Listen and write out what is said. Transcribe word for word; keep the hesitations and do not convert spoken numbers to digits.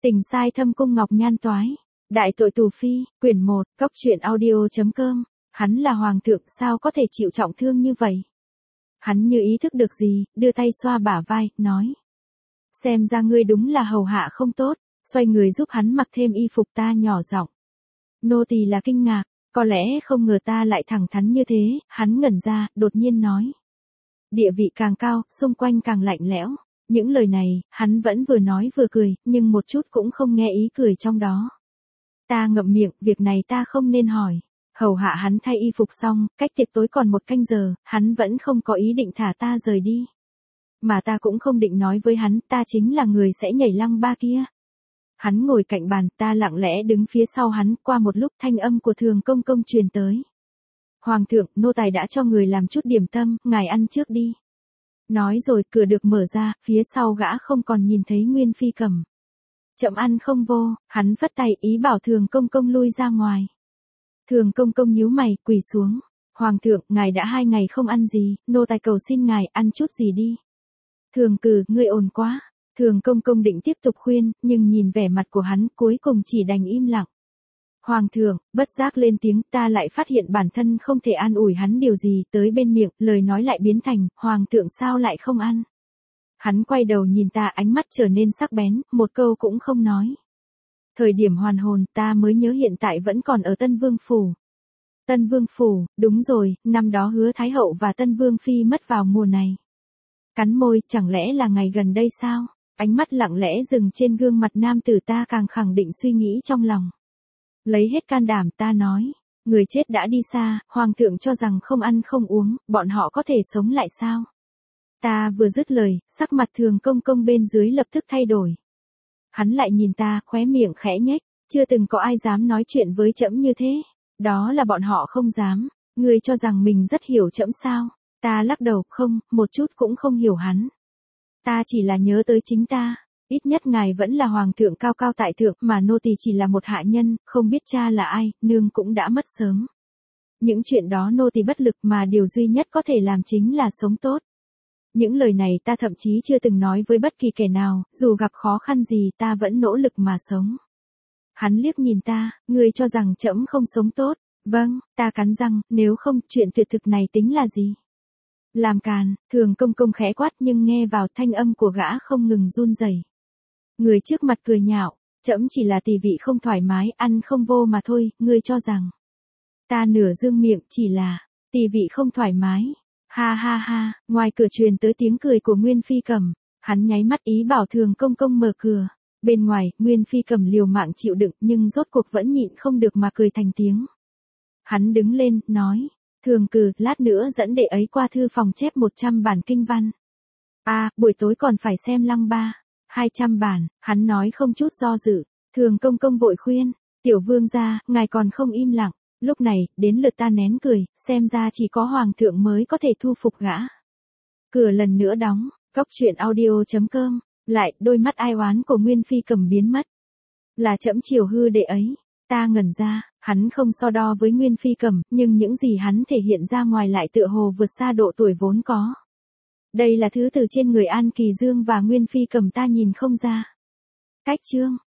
Tình sai thâm cung ngọc nhan toái. Đại tội tù phi, quyển một, cốc truyện audio.com. Hắn là hoàng thượng sao có thể chịu trọng thương như vậy? Hắn như ý thức được gì, đưa tay xoa bả vai, nói. Xem ra ngươi đúng là hầu hạ không tốt, xoay người giúp hắn mặc thêm y phục ta nhỏ giọng. Nô tỳ là kinh ngạc, có lẽ không ngờ ta lại thẳng thắn như thế, hắn ngẩn ra, đột nhiên nói. Địa vị càng cao, xung quanh càng lạnh lẽo. Những lời này, hắn vẫn vừa nói vừa cười, nhưng một chút cũng không nghe ý cười trong đó. Ta ngậm miệng, việc này ta không nên hỏi. Hầu hạ hắn thay y phục xong, cách tiệc tối còn một canh giờ, hắn vẫn không có ý định thả ta rời đi. Mà ta cũng không định nói với hắn, ta chính là người sẽ nhảy lăng ba kia. Hắn ngồi cạnh bàn, ta lặng lẽ đứng phía sau hắn, qua một lúc thanh âm của thường công công truyền tới. Hoàng thượng, nô tài đã cho người làm chút điểm tâm, ngài ăn trước đi. Nói rồi, cửa được mở ra, phía sau gã không còn nhìn thấy Nguyên Phi Cầm. Chậm ăn không vô, hắn phất tay ý bảo thường công công lui ra ngoài. Thường công công nhíu mày, quỳ xuống. Hoàng thượng, ngài đã hai ngày không ăn gì, nô tài cầu xin ngài ăn chút gì đi. Thường cử, ngươi ồn quá. Thường công công định tiếp tục khuyên, nhưng nhìn vẻ mặt của hắn, cuối cùng chỉ đành im lặng. Hoàng thượng, bất giác lên tiếng, ta lại phát hiện bản thân không thể an ủi hắn điều gì, tới bên miệng, lời nói lại biến thành, hoàng thượng sao lại không ăn. Hắn quay đầu nhìn ta, ánh mắt trở nên sắc bén, một câu cũng không nói. Thời điểm hoàn hồn, ta mới nhớ hiện tại vẫn còn ở Tân Vương Phủ. Tân Vương Phủ, đúng rồi, năm đó Hứa Thái Hậu và Tân Vương Phi mất vào mùa này. Cắn môi, chẳng lẽ là ngày gần đây sao? Ánh mắt lặng lẽ dừng trên gương mặt nam tử, ta càng khẳng định suy nghĩ trong lòng. Lấy hết can đảm ta nói, người chết đã đi xa, hoàng thượng cho rằng không ăn không uống, bọn họ có thể sống lại sao? Ta vừa dứt lời, sắc mặt thường công công bên dưới lập tức thay đổi. Hắn lại nhìn ta, khóe miệng khẽ nhếch, chưa từng có ai dám nói chuyện với trẫm như thế. Đó là bọn họ không dám, ngươi cho rằng mình rất hiểu trẫm sao? Ta lắc đầu, không, một chút cũng không hiểu hắn. Ta chỉ là nhớ tới chính ta. Ít nhất ngài vẫn là hoàng thượng cao cao tại thượng, mà nô tỳ chỉ là một hạ nhân, không biết cha là ai, nương cũng đã mất sớm. Những chuyện đó nô tỳ bất lực, mà điều duy nhất có thể làm chính là sống tốt. Những lời này ta thậm chí chưa từng nói với bất kỳ kẻ nào, dù gặp khó khăn gì ta vẫn nỗ lực mà sống. Hắn liếc nhìn ta, ngươi cho rằng trẫm không sống tốt, vâng, ta cắn răng, nếu không, chuyện tuyệt thực này tính là gì? Làm càn, thường công công khẽ quát nhưng nghe vào thanh âm của gã không ngừng run rẩy. Người trước mặt cười nhạo, trẫm chỉ là tỳ vị không thoải mái, ăn không vô mà thôi, ngươi cho rằng. Ta nửa dương miệng, chỉ là, tỳ vị không thoải mái. Ha ha ha, ngoài cửa truyền tới tiếng cười của Nguyên Phi Cầm, hắn nháy mắt ý bảo thường công công mở cửa. Bên ngoài, Nguyên Phi Cầm liều mạng chịu đựng nhưng rốt cuộc vẫn nhịn không được mà cười thành tiếng. Hắn đứng lên, nói, thường cử, lát nữa dẫn đệ ấy qua thư phòng chép một trăm bản kinh văn. À, buổi tối còn phải xem lăng ba. hai trăm bản, hắn nói không chút do dự. Thường công công vội khuyên, tiểu vương gia, ngài còn không im lặng. Lúc này, đến lượt ta nén cười, xem ra chỉ có hoàng thượng mới có thể thu phục gã. Cửa lần nữa đóng, cốc truyện audio.com, lại, đôi mắt ai oán của Nguyên Phi Cầm biến mất. Là trẫm chiều hư đệ ấy. Ta ngẩn ra, hắn không so đo với Nguyên Phi Cầm, nhưng những gì hắn thể hiện ra ngoài lại tựa hồ vượt xa độ tuổi vốn có. Đây là thứ từ trên người An Kỳ Dương và Nguyên Phi Cầm ta nhìn không ra. Cách chương